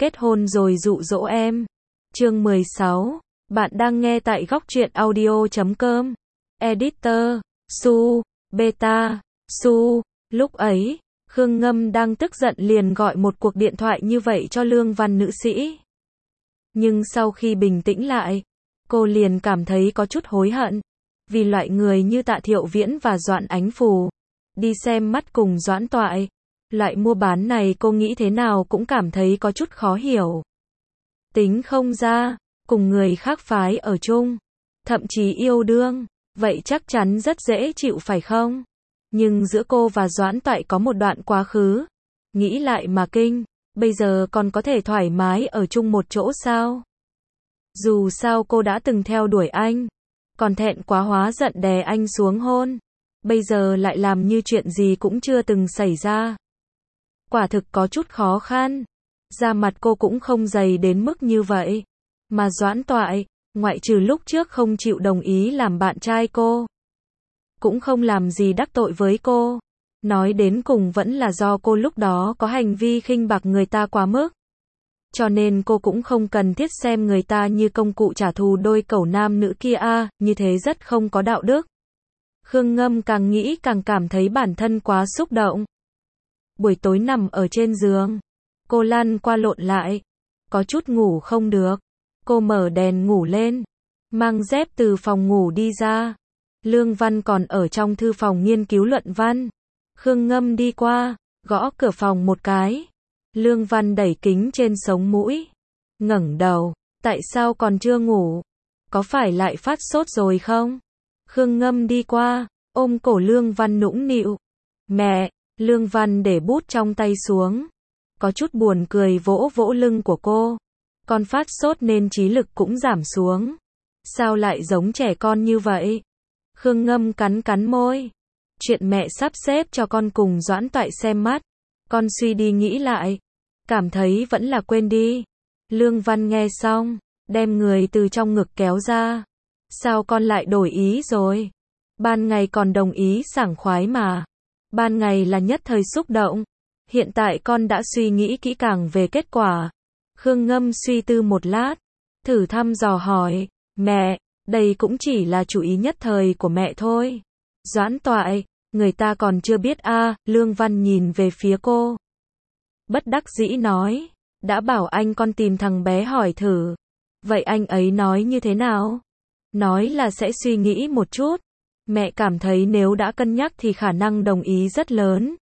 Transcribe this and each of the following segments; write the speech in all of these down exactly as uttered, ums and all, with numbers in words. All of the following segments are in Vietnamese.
Kết hôn rồi dụ dỗ em. Chương mười sáu. Bạn đang nghe tại góc truyện audio chấm com. Editor, Su, Beta, Su. Lúc ấy, Khương Ngâm đang tức giận liền gọi một cuộc điện thoại như vậy cho Lương Văn nữ sĩ. Nhưng sau khi bình tĩnh lại, cô liền cảm thấy có chút hối hận. Vì loại người như Tạ Thiệu Viễn và Doãn Ánh Phù, đi xem mắt cùng Doãn Toại. Loại mua bán này cô nghĩ thế nào cũng cảm thấy có chút khó hiểu. Tính không ra, cùng người khác phái ở chung, thậm chí yêu đương, vậy chắc chắn rất dễ chịu phải không? Nhưng giữa cô và Doãn Toại có một đoạn quá khứ. Nghĩ lại mà kinh, bây giờ còn có thể thoải mái ở chung một chỗ sao? Dù sao cô đã từng theo đuổi anh, còn thẹn quá hóa giận đè anh xuống hôn. Bây giờ lại làm như chuyện gì cũng chưa từng xảy ra. Quả thực có chút khó khăn. Da mặt cô cũng không dày đến mức như vậy. Mà Doãn Toại, ngoại trừ lúc trước không chịu đồng ý làm bạn trai cô, cũng không làm gì đắc tội với cô. Nói đến cùng vẫn là do cô lúc đó có hành vi khinh bạc người ta quá mức. Cho nên cô cũng không cần thiết xem người ta như công cụ trả thù đôi cẩu nam nữ kia a, à, như thế rất không có đạo đức. Khương Ngâm càng nghĩ càng cảm thấy bản thân quá xúc động. Buổi tối nằm ở trên giường, cô lăn qua lộn lại, có chút ngủ không được. Cô mở đèn ngủ lên, mang dép từ phòng ngủ đi ra. Lương Văn còn ở trong thư phòng nghiên cứu luận văn. Khương Ngâm đi qua, gõ cửa phòng một cái. Lương Văn đẩy kính trên sống mũi, ngẩng đầu, tại sao còn chưa ngủ? Có phải lại phát sốt rồi không? Khương Ngâm đi qua, ôm cổ Lương Văn nũng nịu. Mẹ, Lương Văn để bút trong tay xuống, có chút buồn cười vỗ vỗ lưng của cô. Con phát sốt nên trí lực cũng giảm xuống. Sao lại giống trẻ con như vậy? Khương Ngâm cắn cắn môi. Chuyện mẹ sắp xếp cho con cùng Doãn Toại xem mắt. Con suy đi nghĩ lại, cảm thấy vẫn là quên đi. Lương Văn nghe xong, đem người từ trong ngực kéo ra. Sao con lại đổi ý rồi? Ban ngày còn đồng ý sảng khoái mà. Ban ngày là nhất thời xúc động. Hiện tại con đã suy nghĩ kỹ càng về kết quả. Khương Ngâm suy tư một lát, thử thăm dò hỏi, mẹ, đây cũng chỉ là chủ ý nhất thời của mẹ thôi. Doãn Toại, người ta còn chưa biết a. À, Lương Văn nhìn về phía cô. Bất đắc dĩ nói, đã bảo anh con tìm thằng bé hỏi thử. Vậy anh ấy nói như thế nào? Nói là sẽ suy nghĩ một chút. Mẹ cảm thấy nếu đã cân nhắc thì khả năng đồng ý rất lớn.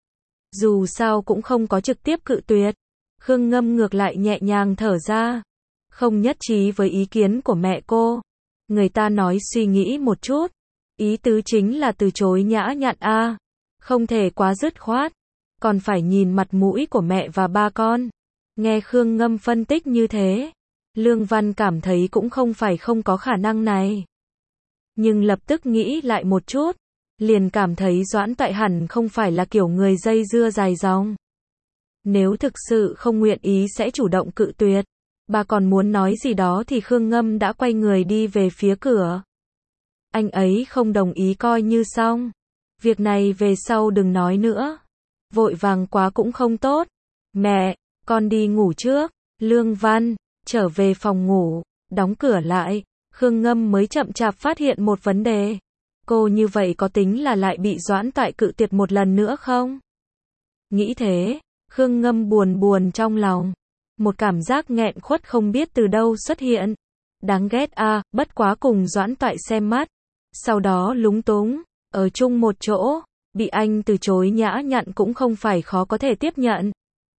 Dù sao cũng không có trực tiếp cự tuyệt. Khương Ngâm ngược lại nhẹ nhàng thở ra. Không nhất trí với ý kiến của mẹ cô. Người ta nói suy nghĩ một chút. Ý tứ chính là từ chối nhã nhặn a. À. Không thể quá dứt khoát. Còn phải nhìn mặt mũi của mẹ và ba con. Nghe Khương Ngâm phân tích như thế, Lương Văn cảm thấy cũng không phải không có khả năng này. Nhưng lập tức nghĩ lại một chút, liền cảm thấy Doãn Toại hẳn không phải là kiểu người dây dưa dài dòng. Nếu thực sự không nguyện ý sẽ chủ động cự tuyệt. Bà còn muốn nói gì đó thì Khương Ngâm đã quay người đi về phía cửa. Anh ấy không đồng ý coi như xong. Việc này về sau đừng nói nữa. Vội vàng quá cũng không tốt. Mẹ, con đi ngủ trước. Lương Văn trở về phòng ngủ, đóng cửa lại. Khương Ngâm mới chậm chạp phát hiện một vấn đề. Cô như vậy có tính là lại bị Doãn Toại cự tuyệt một lần nữa không? Nghĩ thế, Khương Ngâm buồn buồn trong lòng. Một cảm giác nghẹn khuất không biết từ đâu xuất hiện. Đáng ghét a, à, bất quá cùng Doãn Toại xem mắt. Sau đó lúng túng, ở chung một chỗ, bị anh từ chối nhã nhặn cũng không phải khó có thể tiếp nhận.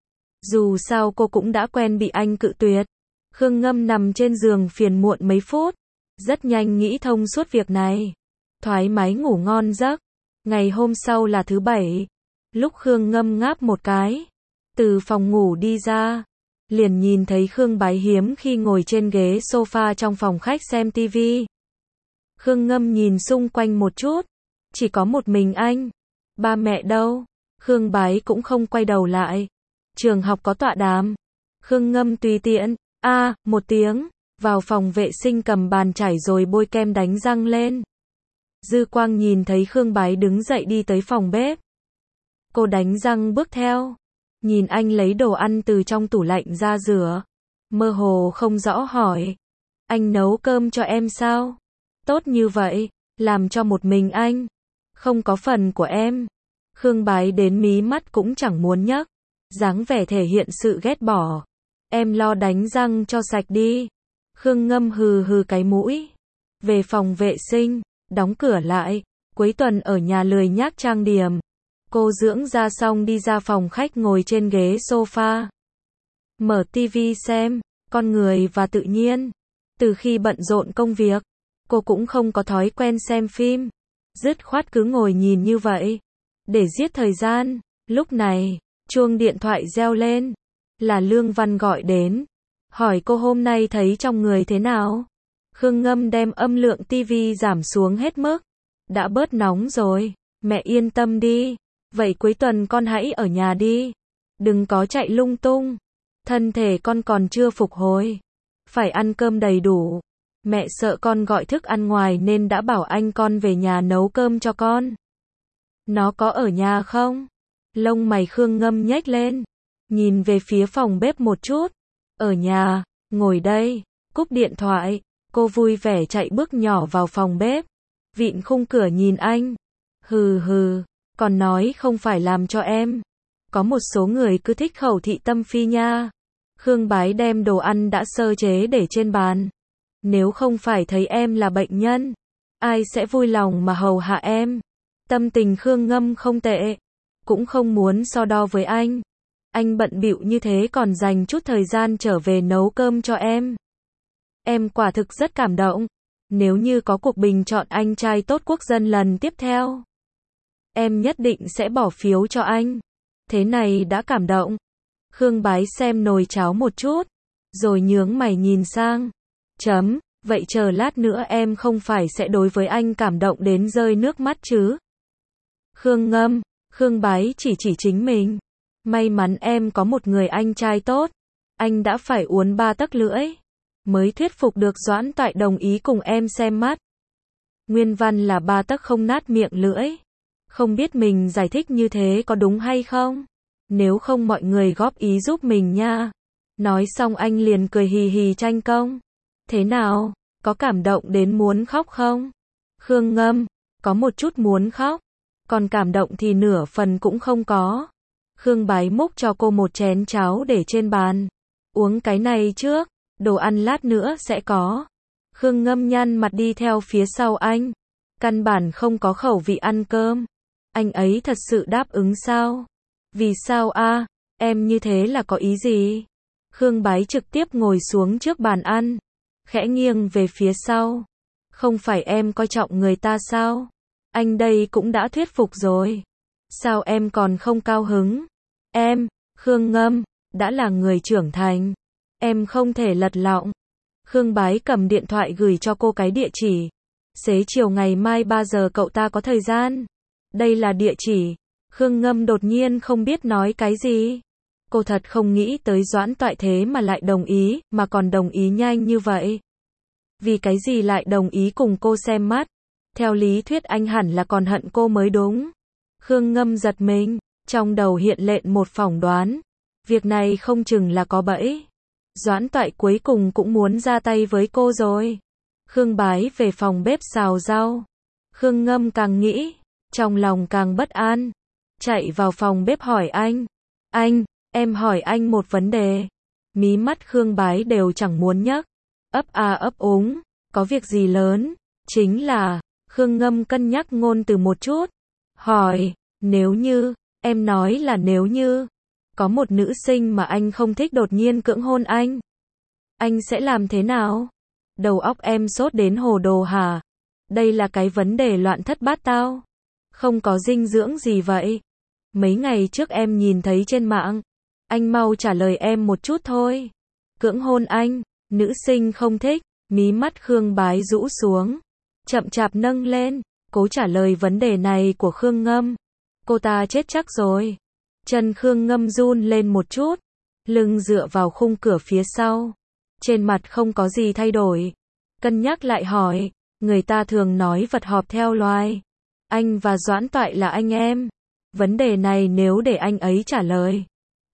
Dù sao cô cũng đã quen bị anh cự tuyệt. Khương Ngâm nằm trên giường phiền muộn mấy phút. Rất nhanh nghĩ thông suốt việc này. Thoải mái ngủ ngon giấc. Ngày hôm sau là thứ bảy. Lúc Khương Ngâm ngáp một cái, từ phòng ngủ đi ra, liền nhìn thấy Khương Bái hiếm khi ngồi trên ghế sofa trong phòng khách xem tivi. Khương Ngâm nhìn xung quanh một chút, chỉ có một mình anh. Ba mẹ đâu? Khương Bái cũng không quay đầu lại. Trường học có tọa đàm. Khương Ngâm tùy tiện, a, à, một tiếng, vào phòng vệ sinh cầm bàn chải rồi bôi kem đánh răng lên. Dư Quang nhìn thấy Khương Bái đứng dậy đi tới phòng bếp. Cô đánh răng bước theo. nhìn anh lấy đồ ăn từ trong tủ lạnh ra rửa. Mơ hồ không rõ hỏi. Anh nấu cơm cho em sao? Tốt như vậy, làm cho một mình anh. Không có phần của em. Khương Bái đến mí mắt cũng chẳng muốn nhấc. Dáng vẻ thể hiện sự ghét bỏ. Em lo đánh răng cho sạch đi. Khương Ngâm hừ hừ cái mũi. Về phòng vệ sinh, đóng cửa lại. Cuối tuần ở nhà lười nhác trang điểm. Cô dưỡng da xong đi ra phòng khách ngồi trên ghế sofa. Mở tivi xem, con người và tự nhiên. Từ khi bận rộn công việc, cô cũng không có thói quen xem phim. Dứt khoát cứ ngồi nhìn như vậy. Để giết thời gian. Lúc này, chuông điện thoại reo lên. Là Lương Văn gọi đến. Hỏi cô hôm nay thấy trong người thế nào? Khương Ngâm đem âm lượng tivi giảm xuống hết mức. Đã bớt nóng rồi. Mẹ yên tâm đi. Vậy cuối tuần con hãy ở nhà đi. Đừng có chạy lung tung. Thân thể con còn chưa phục hồi. Phải ăn cơm đầy đủ. Mẹ sợ con gọi thức ăn ngoài nên đã bảo anh con về nhà nấu cơm cho con. Nó có ở nhà không? Lông mày Khương Ngâm nhếch lên. Nhìn về phía phòng bếp một chút. Ở nhà, ngồi đây. Cúp điện thoại. Cô vui vẻ chạy bước nhỏ vào phòng bếp. Vịn khung cửa nhìn anh. Hừ hừ. Còn nói không phải làm cho em. Có một số người cứ thích khẩu thị tâm phi nha. Khương Bái đem đồ ăn đã sơ chế để trên bàn. Nếu không phải thấy em là bệnh nhân, ai sẽ vui lòng mà hầu hạ em. Tâm tình Khương Ngâm không tệ. Cũng không muốn so đo với anh. Anh bận bịu như thế còn dành chút thời gian trở về nấu cơm cho em. Em quả thực rất cảm động. Nếu như có cuộc bình chọn anh trai tốt quốc dân lần tiếp theo, em nhất định sẽ bỏ phiếu cho anh. Thế này đã cảm động. Khương Bái xem nồi cháo một chút, rồi nhướng mày nhìn sang. Chấm, vậy chờ lát nữa em không phải sẽ đối với anh cảm động đến rơi nước mắt chứ? Khương Ngâm, Khương Bái chỉ chỉ chính mình. May mắn em có một người anh trai tốt. Anh đã phải uốn ba tấc lưỡi mới thuyết phục được Doãn Toại đồng ý cùng em xem mắt. Nguyên văn là ba tấc không nát miệng lưỡi. Không biết mình giải thích như thế có đúng hay không? Nếu không mọi người góp ý giúp mình nha. Nói xong anh liền cười hì hì tranh công. Thế nào? Có cảm động đến muốn khóc không? Khương Ngâm, có một chút muốn khóc. Còn cảm động thì nửa phần cũng không có. Khương Bái múc cho cô một chén cháo để trên bàn. Uống cái này trước, đồ ăn lát nữa sẽ có. Khương Ngâm nhăn mặt đi theo phía sau anh. Căn bản không có khẩu vị ăn cơm. Anh ấy thật sự đáp ứng sao? Vì sao a? Em như thế là có ý gì? Khương Bái trực tiếp ngồi xuống trước bàn ăn. Khẽ nghiêng về phía sau. Không phải em coi trọng người ta sao? Anh đây cũng đã thuyết phục rồi. Sao em còn không cao hứng? Em, Khương Ngâm, đã là người trưởng thành. Em không thể lật lọng. Khương Bái cầm điện thoại gửi cho cô cái địa chỉ. Xế chiều ngày mai ba giờ cậu ta có thời gian. Đây là địa chỉ. Khương Ngâm đột nhiên không biết nói cái gì. Cô thật không nghĩ tới Doãn Toại thế mà lại đồng ý, mà còn đồng ý nhanh như vậy. Vì cái gì lại đồng ý cùng cô xem mắt? Theo lý thuyết anh hẳn là còn hận cô mới đúng. Khương Ngâm giật mình, trong đầu hiện lên một phỏng đoán. Việc này không chừng là có bẫy. Doãn Toại cuối cùng cũng muốn ra tay với cô rồi. Khương Bái về phòng bếp xào rau. Khương Ngâm càng nghĩ, trong lòng càng bất an. Chạy vào phòng bếp hỏi anh. Anh, em hỏi anh một vấn đề. Mí mắt Khương Bái đều chẳng muốn nhấc. Ấp a ấp úng, có việc gì lớn? Chính là, Khương Ngâm cân nhắc ngôn từ một chút. Hỏi, nếu như, em nói là nếu như, có một nữ sinh mà anh không thích đột nhiên cưỡng hôn anh. Anh sẽ làm thế nào? Đầu óc em sốt đến hồ đồ hả? Đây là cái vấn đề loạn thất bát tao. Không có dinh dưỡng gì vậy? Mấy ngày trước em nhìn thấy trên mạng. Anh mau trả lời em một chút thôi. Cưỡng hôn anh, nữ sinh không thích, mí mắt Khương Bái rũ xuống. Chậm chạp nâng lên, cố trả lời vấn đề này của Khương Ngâm. Cô ta chết chắc rồi. Chân Khương Ngâm run lên một chút. Lưng dựa vào khung cửa phía sau. Trên mặt không có gì thay đổi. Cân nhắc lại hỏi. Người ta thường nói vật họp theo loài. Anh và Doãn Toại là anh em. Vấn đề này nếu để anh ấy trả lời,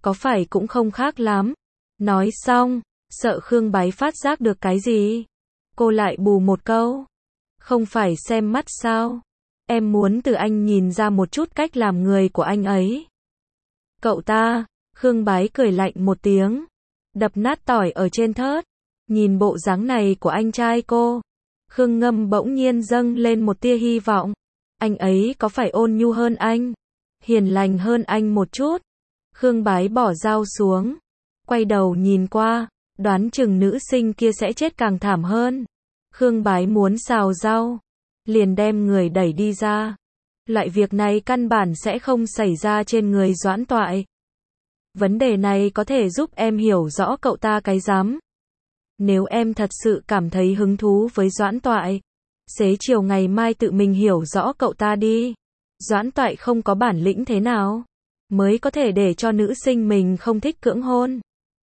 có phải cũng không khác lắm. Nói xong, sợ Khương Bái phát giác được cái gì. Cô lại bù một câu. Không phải xem mắt sao? Em muốn từ anh nhìn ra một chút cách làm người của anh ấy. Cậu ta, Khương Bái cười lạnh một tiếng, đập nát tỏi ở trên thớt. Nhìn bộ dáng này của anh trai cô, Khương Ngâm bỗng nhiên dâng lên một tia hy vọng. Anh ấy có phải ôn nhu hơn anh, hiền lành hơn anh một chút? Khương Bái bỏ dao xuống, quay đầu nhìn qua, đoán chừng nữ sinh kia sẽ chết càng thảm hơn. Khương Bái muốn xào rau, liền đem người đẩy đi ra. Loại việc này căn bản sẽ không xảy ra trên người Doãn Toại. Vấn đề này có thể giúp em hiểu rõ cậu ta cái rắm. Nếu em thật sự cảm thấy hứng thú với Doãn Toại, xế chiều ngày mai tự mình hiểu rõ cậu ta đi. Doãn Toại không có bản lĩnh thế nào mới có thể để cho nữ sinh mình không thích cưỡng hôn.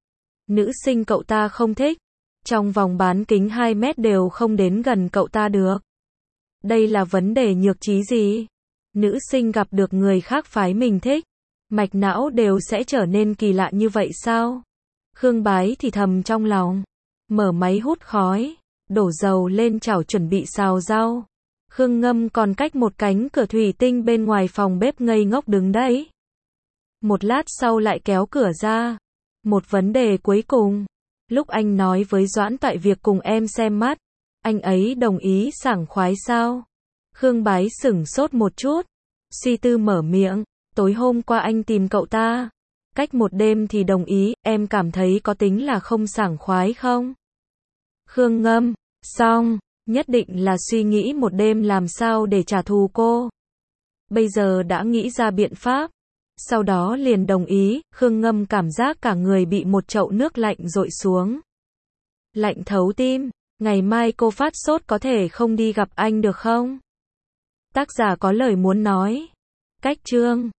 Nữ sinh cậu ta không thích, trong vòng bán kính hai mét đều không đến gần cậu ta được. Đây là vấn đề nhược trí gì? Nữ sinh gặp được người khác phái mình thích, mạch não đều sẽ trở nên kỳ lạ như vậy sao? Khương Bái thì thầm trong lòng, mở máy hút khói, đổ dầu lên chảo chuẩn bị xào rau. Khương Ngâm còn cách một cánh cửa thủy tinh bên ngoài phòng bếp ngây ngốc đứng đấy. Một lát sau lại kéo cửa ra. Một vấn đề cuối cùng, lúc anh nói với Doãn Toại việc cùng em xem mắt, anh ấy đồng ý sảng khoái sao? Khương Bái sửng sốt một chút, suy tư mở miệng, tối hôm qua anh tìm cậu ta, cách một đêm thì đồng ý, em cảm thấy có tính là không sảng khoái không? Khương Ngâm, xong, nhất định là suy nghĩ một đêm làm sao để trả thù cô. Bây giờ đã nghĩ ra biện pháp, sau đó liền đồng ý. Khương Ngâm cảm giác cả người bị một chậu nước lạnh dội xuống. Lạnh thấu tim, ngày mai cô phát sốt có thể không đi gặp anh được không? Tác giả có lời muốn nói. Cách chương